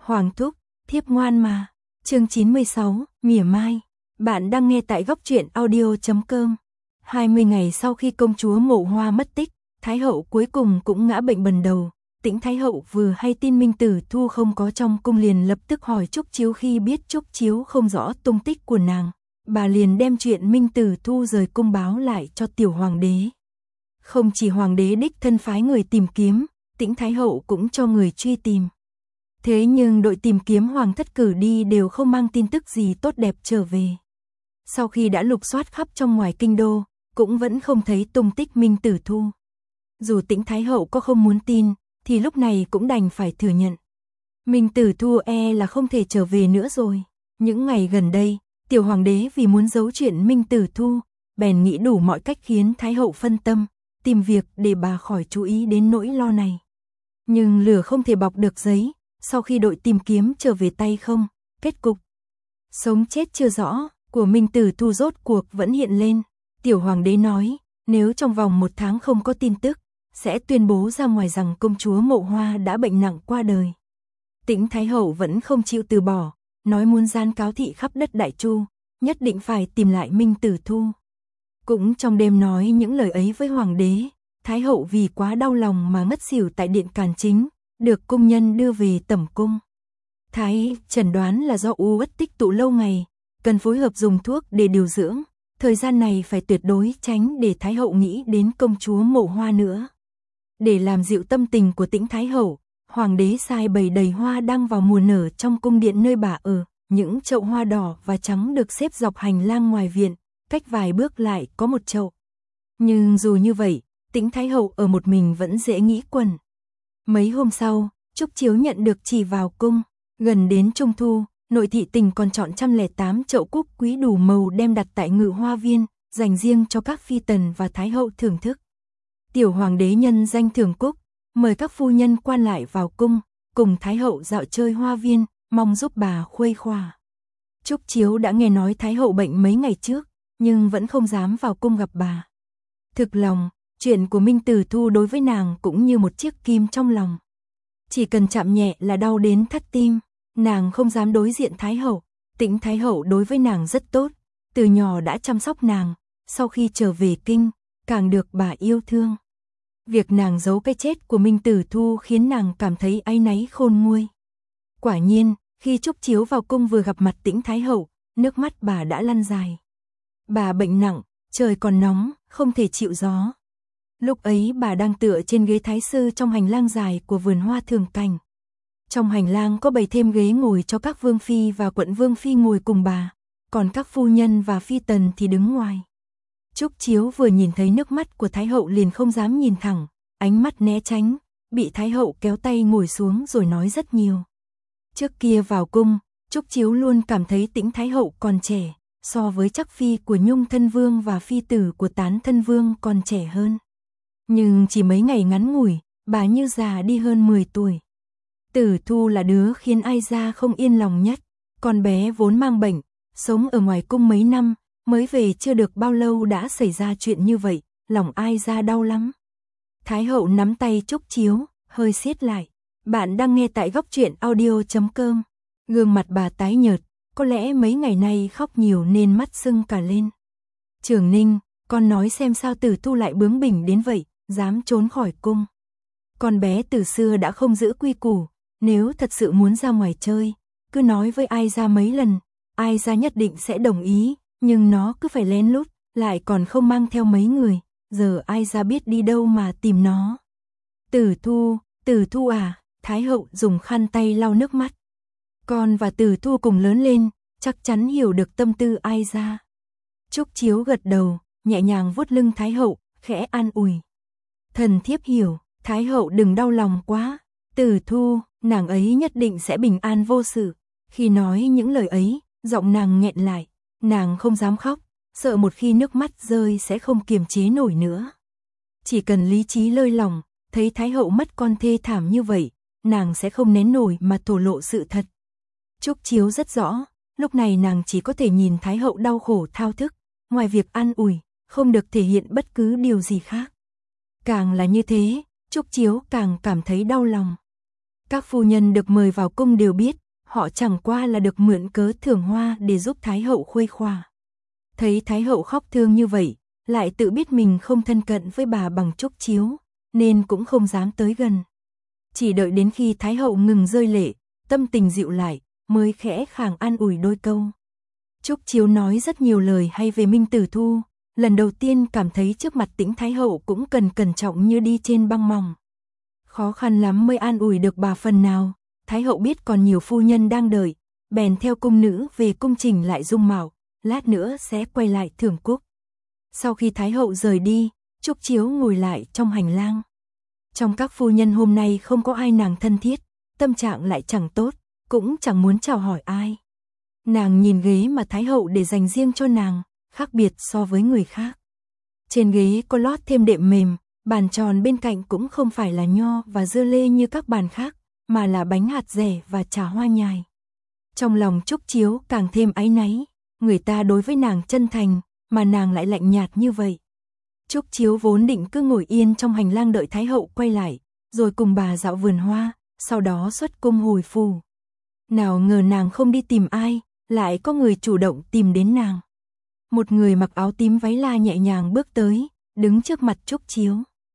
Hoàng thúc, thiếp ngoan mà. Chương 96, mỉa mai. Bạn đang nghe tại góc truyện audio.com. 20 ngày sau khi công chúa Mộ Hoa mất tích, Thái hậu cuối cùng cũng ngã bệnh bần đầu. Tĩnh Thái hậu vừa hay tin Minh Tử Thu không có trong cung liền lập tức hỏi Trúc Chiếu, khi biết Trúc Chiếu không rõ tung tích của nàng, bà liền đem chuyện Minh Tử Thu rời cung báo lại cho tiểu hoàng đế. Không chỉ hoàng đế đích thân phái người tìm kiếm, Tĩnh Thái hậu cũng cho người truy tìm. Thế nhưng đội tìm kiếm hoàng thất cử đi đều không mang tin tức gì tốt đẹp trở về. Sau khi đã lục soát khắp trong ngoài kinh đô, cũng vẫn không thấy tung tích Minh Tử Thu. Dù Tĩnh Thái hậu có không muốn tin, thì lúc này cũng đành phải thừa nhận. Minh Tử Thu là không thể trở về nữa rồi. Những ngày gần đây, tiểu hoàng đế vì muốn giấu chuyện Minh Tử Thu, bèn nghĩ đủ mọi cách khiến Thái hậu phân tâm, tìm việc để bà khỏi chú ý đến nỗi lo này. Nhưng lửa không thể bọc được giấy, sau khi đội tìm kiếm trở về tay không, kết cục sống chết chưa rõ của Minh Tử Thu rốt cuộc vẫn hiện lên. Tiểu hoàng đế nói, nếu trong vòng 1 tháng không có tin tức, sẽ tuyên bố ra ngoài rằng công chúa Mộ Hoa đã bệnh nặng qua đời. Tĩnh Thái hậu vẫn không chịu từ bỏ, nói muốn gián cáo thị khắp đất Đại Chu, nhất định phải tìm lại Minh Tử Thu. Cũng trong đêm nói những lời ấy với hoàng đế, Thái hậu vì quá đau lòng mà ngất xỉu tại điện Càn Chính, được cung nhân đưa về tẩm cung. Thái chẩn đoán là do u uất tích tụ lâu ngày, cần phối hợp dùng thuốc để điều dưỡng. Thời gian này phải tuyệt đối tránh để Thái hậu nghĩ đến công chúa Mộ Hoa nữa. Để làm dịu tâm tình của Tĩnh Thái hậu, hoàng đế sai bày đầy hoa đang vào mùa nở trong cung điện nơi bà ở. Những chậu hoa đỏ và trắng được xếp dọc hành lang ngoài viện, cách vài bước lại có một chậu. Nhưng dù như vậy, Tĩnh Thái hậu ở một mình vẫn dễ nghĩ quẩn. Mấy hôm sau, Trúc Chiếu nhận được chỉ vào cung. Gần đến Trung Thu, nội thị Tình còn chọn 108 chậu cúc quý đủ màu đem đặt tại Ngự Hoa Viên, dành riêng cho các phi tần và Thái hậu thưởng thức. Tiểu hoàng đế nhân danh thưởng cúc, mời các phu nhân quan lại vào cung, cùng Thái hậu dạo chơi hoa viên, mong giúp bà khuây khỏa. Trúc Chiếu đã nghe nói Thái hậu bệnh mấy ngày trước, nhưng vẫn không dám vào cung gặp bà. Thực lòng, chuyện của Minh Tử Thu đối với nàng cũng như một chiếc kim trong lòng. Chỉ cần chạm nhẹ là đau đến thắt tim, nàng không dám đối diện Thái hậu. Tĩnh Thái hậu đối với nàng rất tốt, từ nhỏ đã chăm sóc nàng, sau khi trở về kinh, càng được bà yêu thương. Việc nàng giấu cái chết của Minh Tử Thu khiến nàng cảm thấy áy náy khôn nguôi. Quả nhiên, khi Trúc Chiếu vào cung vừa gặp mặt Tĩnh Thái hậu, nước mắt bà đã lăn dài. Bà bệnh nặng, trời còn nóng, không thể chịu gió. Lúc ấy bà đang tựa trên ghế thái sư trong hành lang dài của vườn hoa Thường Cảnh. Trong hành lang có bày thêm ghế ngồi cho các vương phi và quận vương phi ngồi cùng bà, còn các phu nhân và phi tần thì đứng ngoài. Trúc Chiếu vừa nhìn thấy nước mắt của Thái hậu liền không dám nhìn thẳng, ánh mắt né tránh, bị Thái hậu kéo tay ngồi xuống rồi nói rất nhiều. Trước kia vào cung, Trúc Chiếu luôn cảm thấy Tĩnh Thái hậu còn trẻ, so với chắc phi của Nhung thân vương và phi tử của Tán thân vương còn trẻ hơn. Nhưng chỉ mấy ngày ngắn ngủi, bà như già đi hơn 10 tuổi. Tử Thu là đứa khiến ai ra không yên lòng nhất, con bé vốn mang bệnh, sống ở ngoài cung mấy năm, mới về chưa được bao lâu đã xảy ra chuyện như vậy, lòng ai ra đau lắm. Thái hậu nắm tay Trúc Chiếu, hơi siết lại. Bạn đang nghe tại góc truyện audio.com. Gương mặt bà tái nhợt, có lẽ mấy ngày nay khóc nhiều nên mắt sưng cả lên. Trường Ninh, con nói xem sao Tử Thu lại bướng bỉnh đến vậy, dám trốn khỏi cung. Con bé từ xưa đã không giữ quy củ, nếu thật sự muốn ra ngoài chơi, cứ nói với ai ra mấy lần, ai ra nhất định sẽ đồng ý, nhưng nó cứ phải lén lút, lại còn không mang theo mấy người, giờ ai ra biết đi đâu mà tìm nó. Tử Thu à, Thái hậu dùng khăn tay lau nước mắt. Con và Tử Thu cùng lớn lên, chắc chắn hiểu được tâm tư ai ra. Trúc Chiếu gật đầu, nhẹ nhàng vuốt lưng Thái hậu, khẽ an ủi. Thần thiếp hiểu, Thái hậu đừng đau lòng quá. Tử Thu, nàng ấy nhất định sẽ bình an vô sự. Khi nói những lời ấy, giọng nàng nghẹn lại, nàng không dám khóc, sợ một khi nước mắt rơi sẽ không kiềm chế nổi nữa. Chỉ cần lý trí lơi lỏng, thấy Thái hậu mất con thê thảm như vậy, nàng sẽ không nén nổi mà thổ lộ sự thật. Trúc Chiếu rất rõ, lúc này nàng chỉ có thể nhìn Thái hậu đau khổ thao thức, ngoài việc an ủi, không được thể hiện bất cứ điều gì khác. Càng là như thế, Trúc Chiếu càng cảm thấy đau lòng. Các phu nhân được mời vào cung đều biết, họ chẳng qua là được mượn cớ thưởng hoa để giúp Thái hậu khuây khỏa. Thấy Thái hậu khóc thương như vậy, lại tự biết mình không thân cận với bà bằng Trúc Chiếu, nên cũng không dám tới gần. Chỉ đợi đến khi Thái hậu ngừng rơi lệ, tâm tình dịu lại, mới khẽ khàng an ủi đôi câu. Trúc Chiếu nói rất nhiều lời hay về Minh Tử Thu, lần đầu tiên cảm thấy trước mặt Tĩnh Thái hậu cũng cần cẩn trọng như đi trên băng mỏng. Khó khăn lắm mới an ủi được bà phần nào, Thái hậu biết còn nhiều phu nhân đang đợi, bèn theo cung nữ về cung chỉnh lại dung mạo, lát nữa sẽ quay lại thưởng cúc. Sau khi Thái hậu rời đi, Trúc Chiếu ngồi lại trong hành lang. Trong các phu nhân hôm nay không có ai nàng thân thiết, tâm trạng lại chẳng tốt, cũng chẳng muốn chào hỏi ai. Nàng nhìn ghế mà Thái hậu để dành riêng cho nàng, khác biệt so với người khác. Trên ghế có lót thêm đệm mềm, bàn tròn bên cạnh cũng không phải là nho và dưa lê như các bàn khác, mà là bánh hạt dẻ và trà hoa nhài. Trong lòng Trúc Chiếu càng thêm áy náy, người ta đối với nàng chân thành, mà nàng lại lạnh nhạt như vậy. Trúc Chiếu vốn định cứ ngồi yên trong hành lang đợi Thái hậu quay lại, rồi cùng bà dạo vườn hoa, sau đó xuất cung hồi phủ. Nào ngờ nàng không đi tìm ai, lại có người chủ động tìm đến nàng. Một người mặc áo tím váy la nhẹ nhàng bước tới, đứng trước mặt Trúc Chiếu.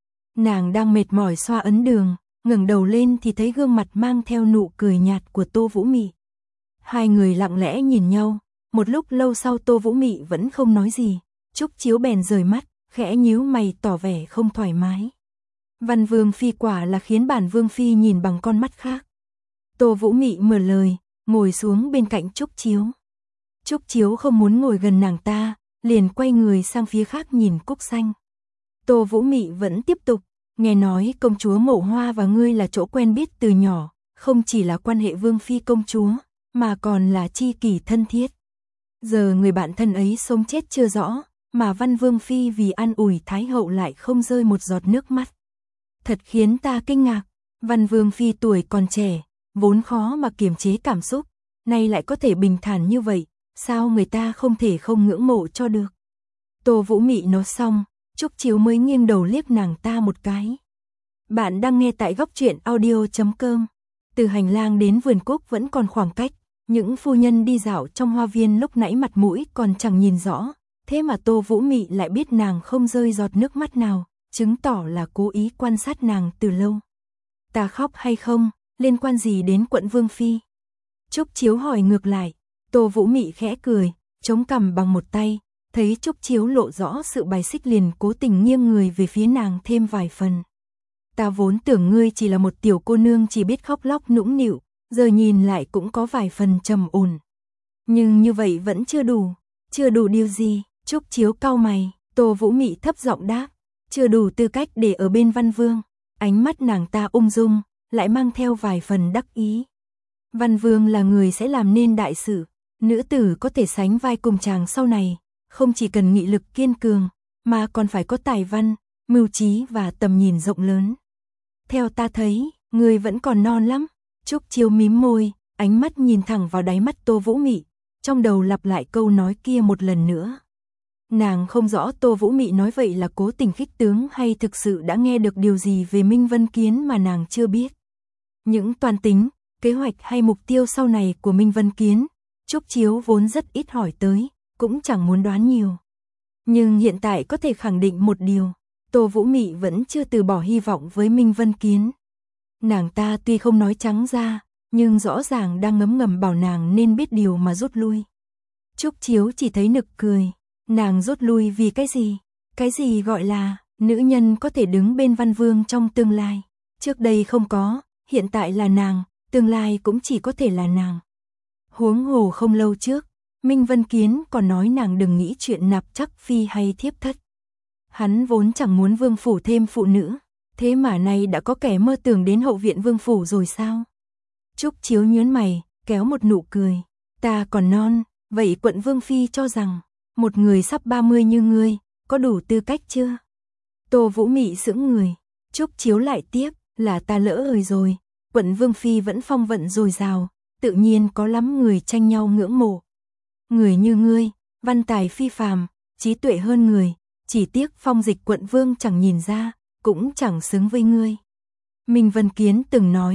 Nàng đang mệt mỏi xoa ấn đường, ngẩng đầu lên thì thấy gương mặt mang theo nụ cười nhạt của Tô Vũ Mị. Hai người lặng lẽ nhìn nhau, một lúc lâu sau Tô Vũ Mị vẫn không nói gì, Trúc Chiếu bèn rời mắt, khẽ nhíu mày tỏ vẻ không thoải mái. Văn Vương phi quả là khiến bản Vương phi nhìn bằng con mắt khác. Tô Vũ Mị mở lời, ngồi xuống bên cạnh Trúc Chiếu. Trúc Chiếu không muốn ngồi gần nàng ta, liền quay người sang phía khác nhìn Cúc Xanh. Tô Vũ Mị vẫn tiếp tục, nghe nói công chúa Mộ Hoa và ngươi là chỗ quen biết từ nhỏ, không chỉ là quan hệ vương phi công chúa, mà còn là tri kỷ thân thiết. Giờ người bạn thân ấy sống chết chưa rõ, mà Văn Vương phi vì an ủi Thái hậu lại không rơi một giọt nước mắt. Thật khiến ta kinh ngạc, Văn Vương phi tuổi còn trẻ, vốn khó mà kiềm chế cảm xúc, nay lại có thể bình thản như vậy, sao người ta không thể không ngưỡng mộ cho được. Tô Vũ Mị nói xong, Trúc Chiếu mới nghiêng đầu liếc nàng ta một cái. Bạn đang nghe tại góc truyện audio.com. Từ hành lang đến vườn cúc vẫn còn khoảng cách, những phu nhân đi dạo trong hoa viên lúc nãy mặt mũi còn chẳng nhìn rõ, thế mà Tô Vũ Mị lại biết nàng không rơi giọt nước mắt nào, chứng tỏ là cố ý quan sát nàng từ lâu. Ta khóc hay không, liên quan gì đến quận Vương phi? Trúc Chiếu hỏi ngược lại. Tô Vũ Mị khẽ cười, chống cằm bằng một tay, thấy Trúc Chiếu lộ rõ sự bài xích liền cố tình nghiêng người về phía nàng thêm vài phần. Ta vốn tưởng ngươi chỉ là một tiểu cô nương chỉ biết khóc lóc nũng nịu, giờ nhìn lại cũng có vài phần trầm ổn. Nhưng như vậy vẫn chưa đủ điều gì? Trúc Chiếu cau mày, Tô Vũ Mị thấp giọng đáp, chưa đủ tư cách để ở bên Văn Vương. Ánh mắt nàng ta ung dung, lại mang theo vài phần đắc ý. Văn Vương là người sẽ làm nên đại sự, nữ tử có thể sánh vai cùng chàng sau này, không chỉ cần nghị lực kiên cường, mà còn phải có tài văn, mưu trí và tầm nhìn rộng lớn. Theo ta thấy, người vẫn còn non lắm. Trúc Chiếu mím môi, ánh mắt nhìn thẳng vào đáy mắt Tô Vũ Mị, trong đầu lặp lại câu nói kia một lần nữa. Nàng không rõ Tô Vũ Mị nói vậy là cố tình khích tướng hay thực sự đã nghe được điều gì về Minh Vân Kiến mà nàng chưa biết. Những toan tính, kế hoạch hay mục tiêu sau này của Minh Vân Kiến, Trúc Chiếu vốn rất ít hỏi tới, cũng chẳng muốn đoán nhiều. Nhưng hiện tại có thể khẳng định một điều, Tô Vũ Mị vẫn chưa từ bỏ hy vọng với Minh Vân Kiến. Nàng ta tuy không nói trắng ra, nhưng rõ ràng đang ngấm ngầm bảo nàng nên biết điều mà rút lui. Trúc Chiếu chỉ thấy nực cười, nàng rút lui vì cái gì? Cái gì gọi là nữ nhân có thể đứng bên Văn Vương trong tương lai? Trước đây không có, hiện tại là nàng, tương lai cũng chỉ có thể là nàng. Huống hồ không lâu trước, Minh Vân Kiến còn nói nàng đừng nghĩ chuyện nạp chắc phi hay thiếp thất. Hắn vốn chẳng muốn vương phủ thêm phụ nữ, thế mà nay đã có kẻ mơ tưởng đến hậu viện vương phủ rồi sao? Trúc Chiếu nhướng mày, kéo một nụ cười. Ta còn non, vậy quận Vương phi cho rằng, một người sắp 30 như ngươi, có đủ tư cách chưa? Tô Vũ Mị sững người, Trúc Chiếu lại tiếp, là ta lỡ lời rồi, quận Vương phi vẫn phong vận dồi dào, tự nhiên có lắm người tranh nhau ngưỡng mộ. Người như ngươi, văn tài phi phàm, trí tuệ hơn người, chỉ tiếc phong dịch quận Vương chẳng nhìn ra, cũng chẳng xứng với ngươi. Minh Vân Kiến từng nói,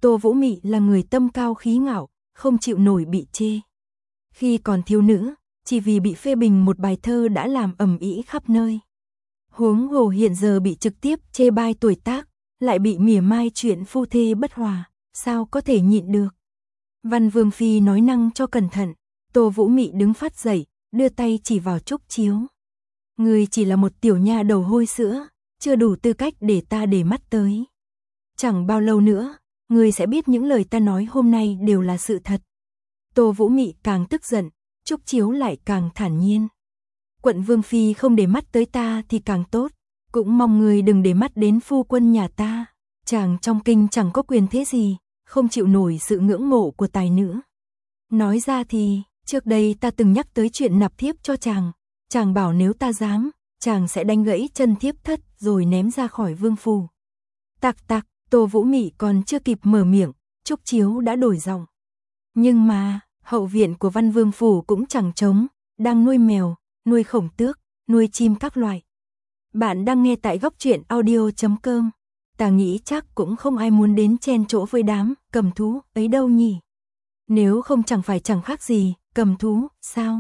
Tô Vũ Mị là người tâm cao khí ngạo, không chịu nổi bị chê. Khi còn thiếu nữ, chỉ vì bị phê bình một bài thơ đã làm ầm ĩ khắp nơi. Huống hồ hiện giờ bị trực tiếp chê bai tuổi tác, lại bị mỉa mai chuyện phu thê bất hòa, sao có thể nhịn được. Văn Vương Phi nói năng cho cẩn thận, Tô Vũ Mị đứng phát dậy, đưa tay chỉ vào Trúc Chiếu. Ngươi chỉ là một tiểu nha đầu hôi sữa, chưa đủ tư cách để ta để mắt tới. Chẳng bao lâu nữa, ngươi sẽ biết những lời ta nói hôm nay đều là sự thật. Tô Vũ Mị càng tức giận, Trúc Chiếu lại càng thản nhiên. Quận Vương Phi không để mắt tới ta thì càng tốt, cũng mong ngươi đừng để mắt đến phu quân nhà ta. Chàng trong kinh chẳng có quyền thế gì, không chịu nổi sự ngưỡng mộ của tài nữ. Nói ra thì, trước đây ta từng nhắc tới chuyện nạp thiếp cho chàng. Chàng bảo nếu ta dám, chàng sẽ đánh gãy chân thiếp thất rồi ném ra khỏi vương phủ. Tặc tặc, Tô Vũ Mị còn chưa kịp mở miệng, Trúc Chiếu đã đổi giọng. Nhưng mà, hậu viện của Văn Vương phủ cũng chẳng trống, đang nuôi mèo, nuôi khổng tước, nuôi chim các loại. Bạn đang nghe tại Góc Truyện Audio.com. Ta nghĩ chắc cũng không ai muốn đến chen chỗ với đám cầm thú ấy đâu nhỉ. Nếu không chẳng phải chẳng khác gì, cầm thú, sao?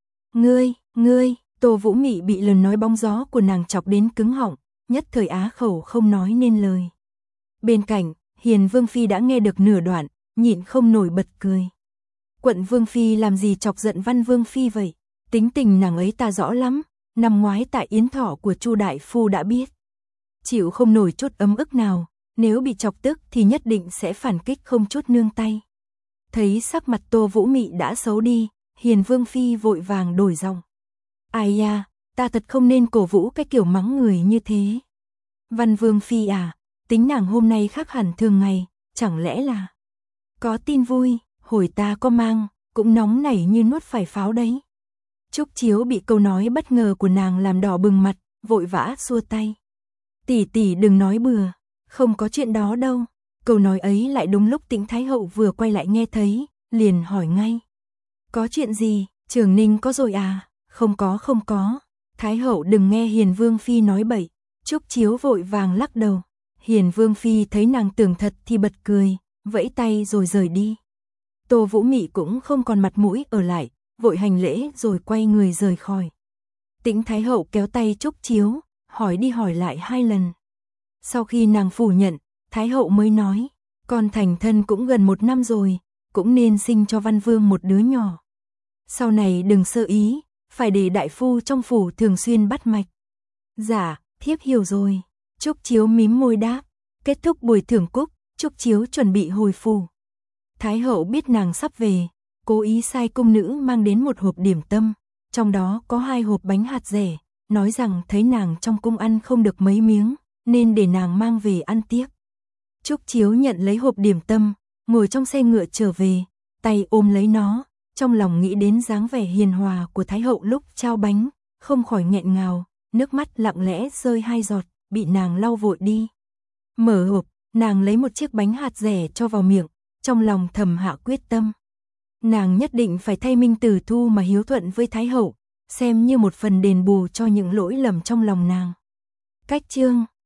Ngươi, Tô Vũ Mị bị lời nói bóng gió của nàng chọc đến cứng họng, nhất thời á khẩu không nói nên lời. Bên cạnh, Hiền Vương Phi đã nghe được nửa đoạn, nhịn không nổi bật cười. Quận Vương Phi làm gì chọc giận Văn Vương Phi vậy? Tính tình nàng ấy ta rõ lắm, năm ngoái tại yến thọ của Chu đại phu đã biết. Chịu không nổi chút ấm ức nào, nếu bị chọc tức thì nhất định sẽ phản kích không chút nương tay. Thấy sắc mặt Tô Vũ Mị đã xấu đi, Hiền Vương Phi vội vàng đổi giọng. Ai da, ta thật không nên cổ vũ cái kiểu mắng người như thế. Văn Vương Phi à, tính nàng hôm nay khác hẳn thường ngày, chẳng lẽ là có tin vui, hồi ta có mang, cũng nóng nảy như nuốt phải pháo đấy. Trúc Chiếu bị câu nói bất ngờ của nàng làm đỏ bừng mặt, vội vã xua tay. Tỷ tỷ đừng nói bừa, không có chuyện đó đâu. Câu nói ấy lại đúng lúc Tĩnh Thái Hậu vừa quay lại nghe thấy, liền hỏi ngay. Có chuyện gì, Trường Ninh có rồi à? Không có. Thái Hậu đừng nghe Hiền Vương Phi nói bậy. Trúc Chiếu vội vàng lắc đầu. Hiền Vương Phi thấy nàng tưởng thật thì bật cười, vẫy tay rồi rời đi. Tô Vũ Mị cũng không còn mặt mũi ở lại, vội hành lễ rồi quay người rời khỏi. Tĩnh Thái Hậu kéo tay Trúc Chiếu, hỏi đi hỏi lại 2 lần. Sau khi nàng phủ nhận, Thái Hậu mới nói, con thành thân cũng gần 1 năm rồi, cũng nên sinh cho Văn Vương một đứa nhỏ. Sau này đừng sơ ý, phải để đại phu trong phủ thường xuyên bắt mạch. Dạ, thiếp hiểu rồi. Trúc Chiếu mím môi đáp. Kết thúc buổi thưởng cúc, Trúc Chiếu chuẩn bị hồi phủ. Thái Hậu biết nàng sắp về, cố ý sai cung nữ mang đến một hộp điểm tâm, trong đó có 2 hộp bánh hạt dẻ, nói rằng thấy nàng trong cung ăn không được mấy miếng, nên để nàng mang về ăn tiếc. Trúc Chiếu nhận lấy hộp điểm tâm, ngồi trong xe ngựa trở về, tay ôm lấy nó, trong lòng nghĩ đến dáng vẻ hiền hòa của Thái Hậu lúc trao bánh, không khỏi nghẹn ngào, nước mắt lặng lẽ rơi 2 giọt, bị nàng lau vội đi. Mở hộp, nàng lấy một chiếc bánh hạt dẻ cho vào miệng, trong lòng thầm hạ quyết tâm. Nàng nhất định phải thay Minh Tử Thu mà hiếu thuận với Thái Hậu, xem như một phần đền bù cho những lỗi lầm trong lòng nàng. Cách chương